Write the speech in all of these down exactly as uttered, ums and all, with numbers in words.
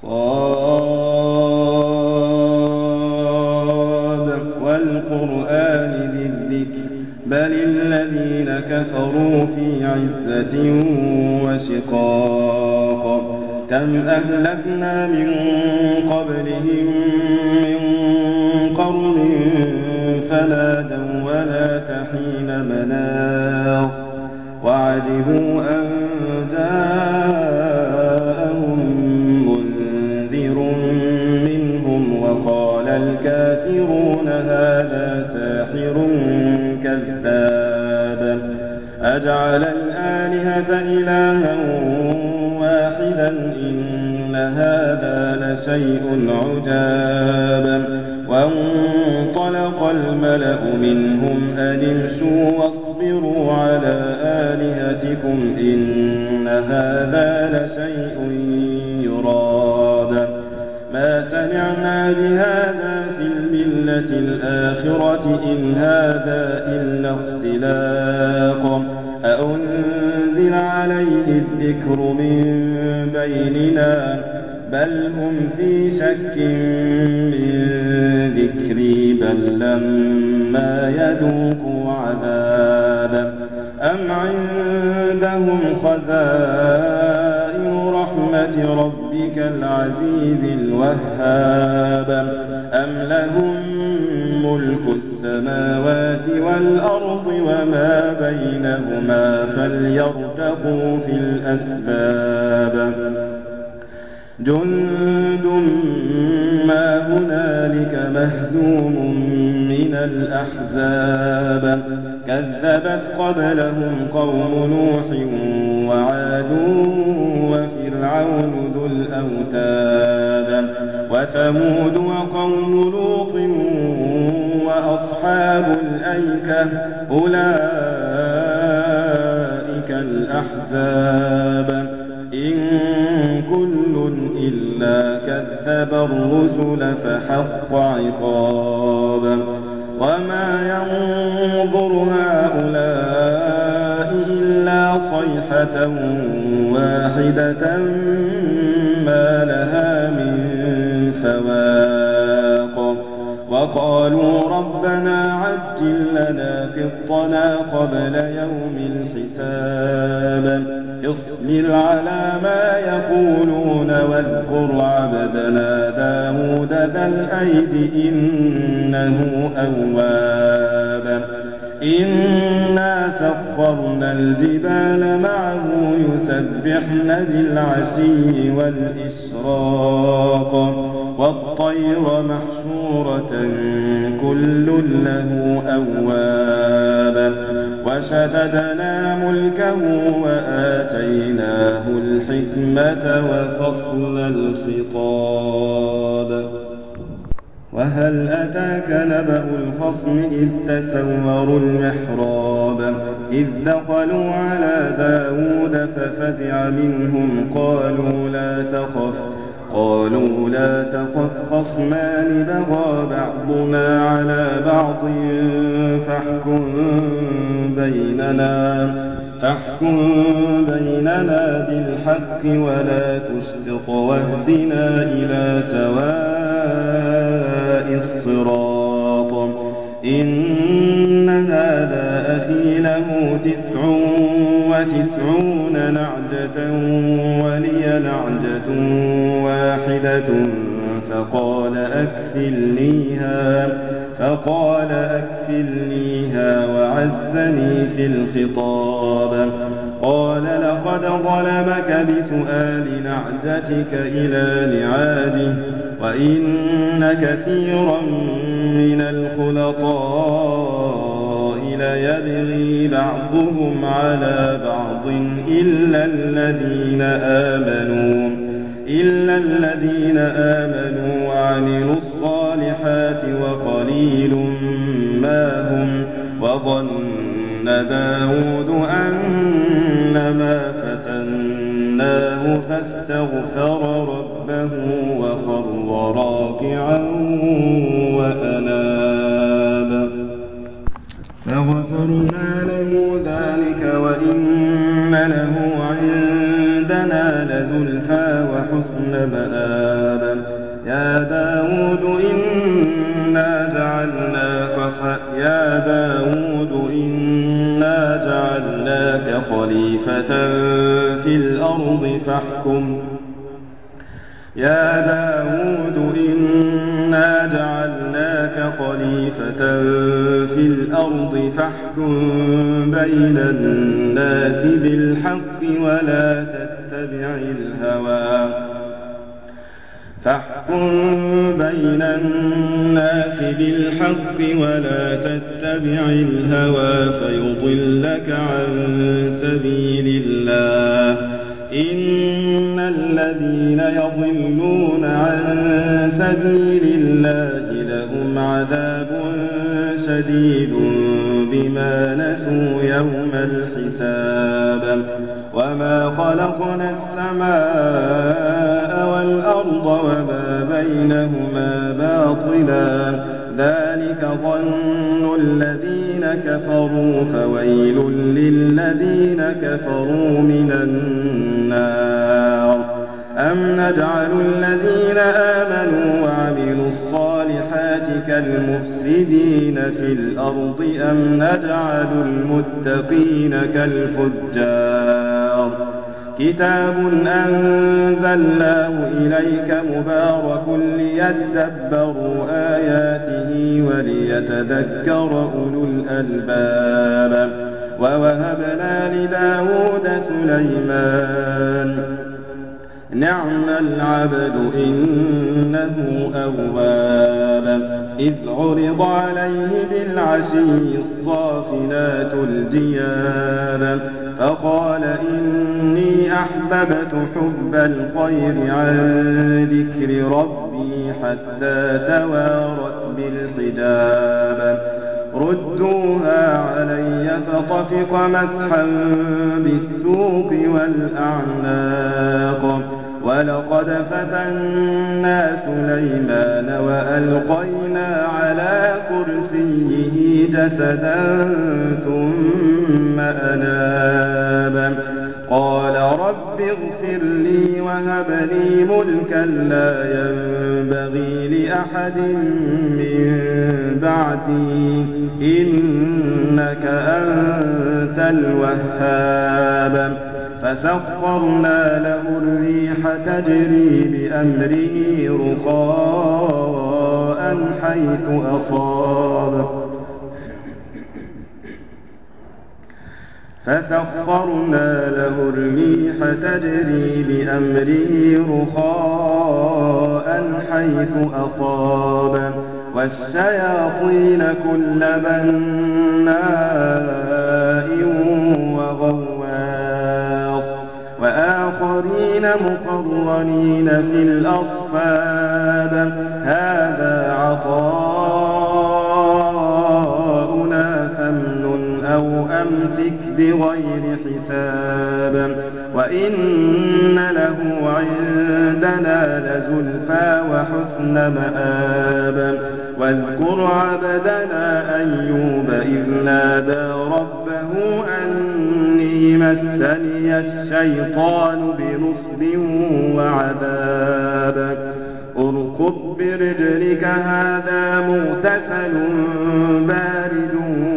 صاد والقرآن ذي الذكر بل الذين كفروا في عزة وشقاق كم أهلكنا من قبلهم من قرن فنادوا ونات حين مناص وعجبوا أن جاءهم منذر منهم وقال الكافرون هذا ساحر كذاب أجعل الآلهة إلها واحدا إن هذا لشيء عجاب وانطلق الملأ منهم أن امشوا واصبروا على آلهتكم إن هذا لشيء يراد ما سمعنا بهذا في الملة الآخرة إن هذا إلا اختلاق أأنزل عليه الذكر من بيننا بل هم في شك من ذكري بل لما يذوقوا عذاب أم عندهم خزائن رحمة ربك العزيز الوهاب أم لهم ملك السماوات والأرض وما بينهما فليرتقوا في الأسباب جند ما هنالك مهزوم من الأحزاب كذبت قبلهم قوم نوح وعاد وفرعون ذو الأوتاد وثمود وقوم لوط وأصحاب الأيكة أولئك الأحزاب إن كل إلا كذب الرسل فحق عقاب وما ينظر هؤلاء إلا صيحة واحدة ما لها من فواق وقالوا ربنا عجل لنا قطنا قبل يوم الحساب اصبر على ما يقولون واذكر عبدنا داود ذا الأيد إنه أواب إنا سخرنا الجبال معه يسبحن بالعشي والإشراق والطير محشورة كل له أواب وشددنا ملكه وآتيناه الحكمة وفصل الخطاب وهل أتاك نبأ الخصم إذ تسوروا المحراب إذ دخلوا على داود ففزع منهم قالوا لا تخف قالوا لا تخف خصمان بغى بعضنا على بعض فاحكم بيننا فاحكم بيننا بالحق ولا تشطط واهدنا إلى سواء الصراط إن هذا أخي له تسع وتسعون نعجة ولي نعجة واحدة فقال أكفلنيها فقال أكفلنيها وعزني في الخطاب قال لقد ظلمك بسؤال نعجتك إلى نعاجه وإن كثيرا من الخلطاء ليبغي بعضهم على بعض إلا الذين آمنوا إلا الذين آمنوا وعملوا الصالحات وقليل ما هم وظن داود أنما فتناه فاستغفر ربه وخر راكعا وأناب فغفرنا له ذلك وإن له عند عندنا لزلفى وحسن مآب يا داود إنا جعلناك يا داود إنا جعلناك خليفة في الأرض فاحكم يا داود إنا جعلناك خليفة في الأرض فاحكم بين الناس بالحق ولا تتبع الهوى فاحكم بين الناس بالحق ولا تتبع الهوى فيضلك عن سبيل الله إن الذين يضلون عن سبيل الله لهم عذاب شديد بما نسوا يوم الحساب وما خلقنا السماء والأرض وما بينهما باطلا ذلك ظن الذين كفروا فويل للذين كفروا من النار أم نجعل الذين آمنوا وعملوا الصالحات كالمفسدين في الأرض أم نجعل المتقين كالفجار كتاب أنزلناه إليك مبارك ليدبروا آياته وليتذكر أولو الألباب ووهبنا لداود سليمان نعم العبد إنه أواب إذ عرض عليه بالعشي الصافنات الجياد فقال إني أحببت حب الخير عن ذكر ربي حتى توارت بالحجاب ردوها علي فطفق مسحا بالسوق والأعناق ولقد فتنا سليمان وألقينا على كرسيه جسدا ثم أناب قال رب اغفر لي وهب لي ملكا لا ينبغي لأحد من بعدي إنك أنت الوهاب فسخرنا له الريح تجري بأمره رخاء حيث أصاب فسخرنا له الريح تجري بأمره رخاء حيث أصاب والشياطين كل بناء وغواص وآخرين مقرنين في الأصفاد هذا عطاؤنا فامنن أو أمسك بغير حساب وإن له عندنا لزلفى وحسن مآب واذكر عبدنا أيوب إذ نادى ربه أني مسني الشيطان بنصب وعذاب اركض برجلك هذا مغتسل بارد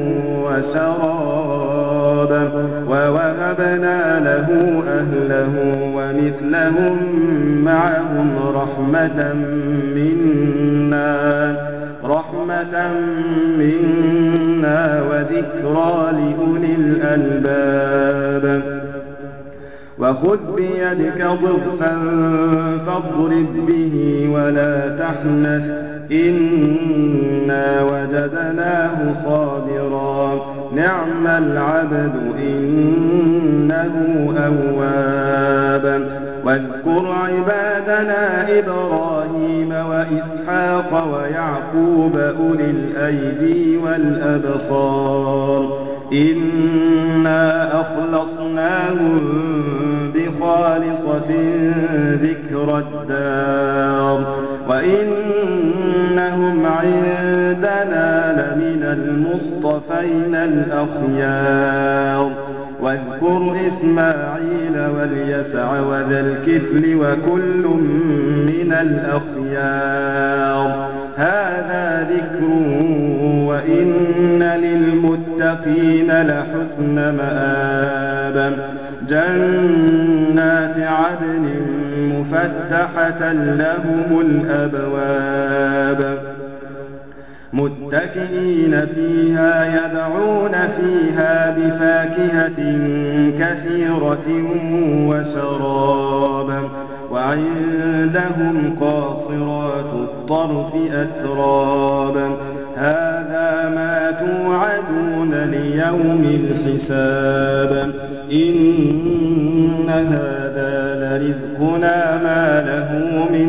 وشراب ووهبنا له أهله ومثلهم معهم رحمة منا رحمة منا وذكرى لأولي الألباب وخذ بيدك ضغثا فاضرب به ولا تحنث إنا وجدناه صابرا نعم العبد إنه أواب واذكر عبادنا إبراهيم وإسحاق ويعقوب أولي الأيدي والأبصار إنا أخلصناهم بخالصة ذكر الدار وإنهم عندنا لمن المصطفين الأخيار واذكر إسماعيل واليسع وذا الكفل وكل من الأخيار هذا ذكر وإن للمتقين لحسن مآب جنات عدن مفتحة لهم الأبواب متكئين فيها يدعون فيها بفاكهة كثيرة وشراب وعندهم قاصرات الطرف أتراب هذا ما توعدون ليوم الحساب إن هذا لرزقنا ما له من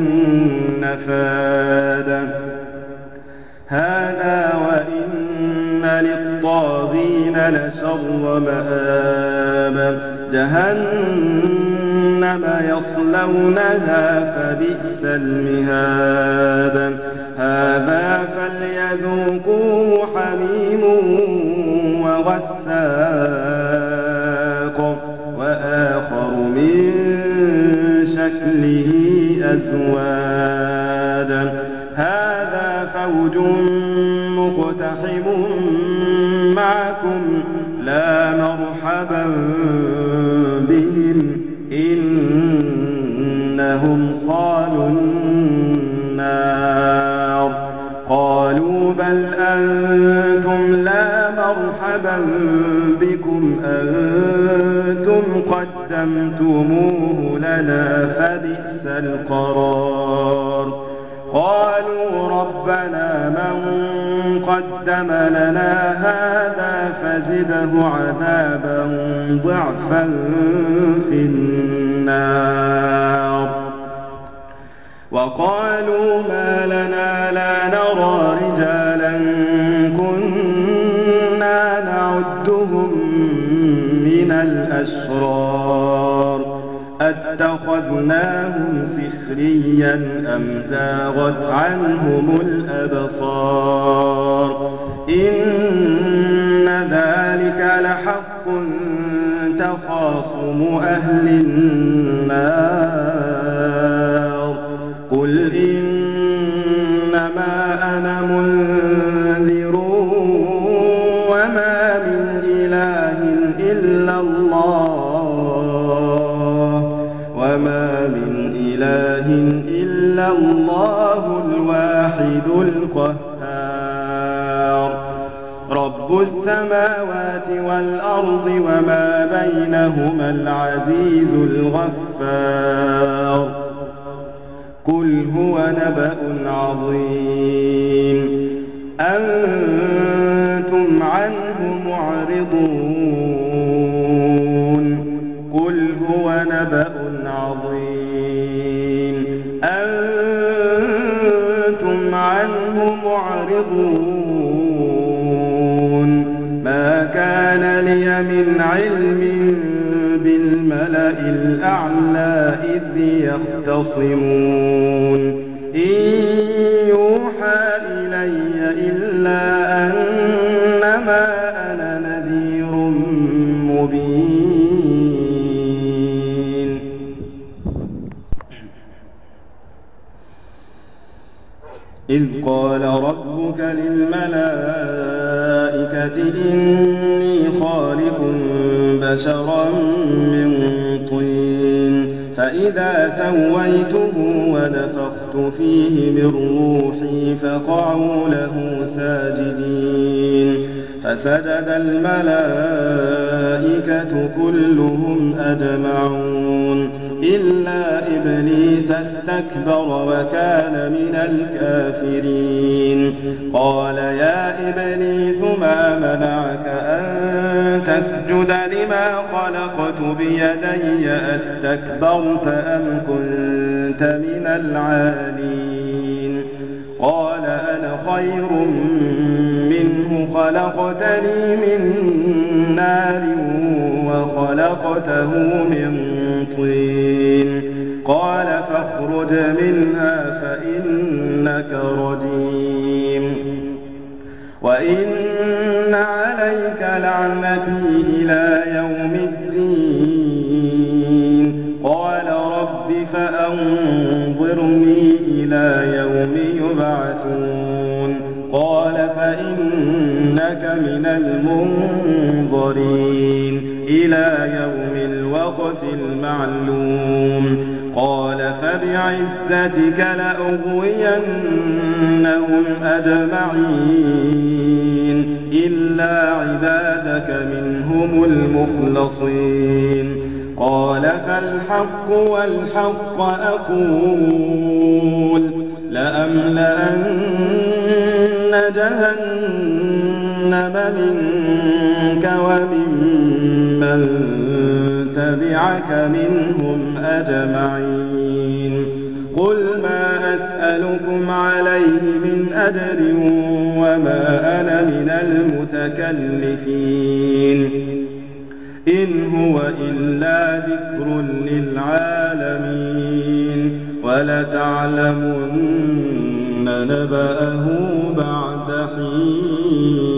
نفاد هذا وإن للطاغين لشر مآب جهنم يصلونها فبئس المهاد هذا فليذوقوه حميم وغساق وآخر من شكله أزواج هذا فوج مقتحم معكم لا مرحبا بهم إنهم صالوا النار قالوا بل أنتم لا مرحبا بكم أنتم قدمتموه لنا فبئس القرار قالوا ربنا من قدم لنا هذا فزده عذابا ضعفا في النار وقالوا ما لنا لا نرى رجالا كنا نعدهم من الأشرار أتخذناهم سخريا أم زاغت عنهم الأبصار إن ذلك لحق تخاصم أهل النار قل إنما أنا منذر وما من إله إلا الله وما من إله إلا الله الواحد القهار رب السماوات والأرض وما بينهما العزيز الغفار قل هو نبأ عظيم أنتم عنه معرضون قل هو نبأ عظيم أنتم عنه معرضون ما كان لي من علم بالملأ الأعلى إذ يختصمون إن يوحى إلي إلا أنما أنا نذير مبين إذ قال ربك للملائكة إني خالق بشرا من طين فإذا سويته ونفخت فيه من روحي فقعوا له ساجدين فسجد الملائكة كلهم أجمعون إلا إبليس استكبر وكان من الكافرين قال يا إبليس ما منعك أن تسجد لما خلقت بيدي أستكبرت أم كنت من العالين قال أنا خير منه خلقتني من نار وخلقته من طين قال فاخرج منها فإنك رجيم وإن عليك لعنتي إلى يوم الدين قال رب فأنظرني إلى يوم يبعثون قال فإنك من المنظرين إلى يوم الوقت المعلوم قال فبعزتك لأغوينهم أجمعين إلا عبادك منهم المخلصين قال فالحق والحق أقول لأملأن جهنم منك وممن تبعك منهم أجمعين قل ما أسألكم عليه من أجر وما أنا من المتكلفين إن هو إلا ذكر للعالمين ولتعلمن نبأه بعد حين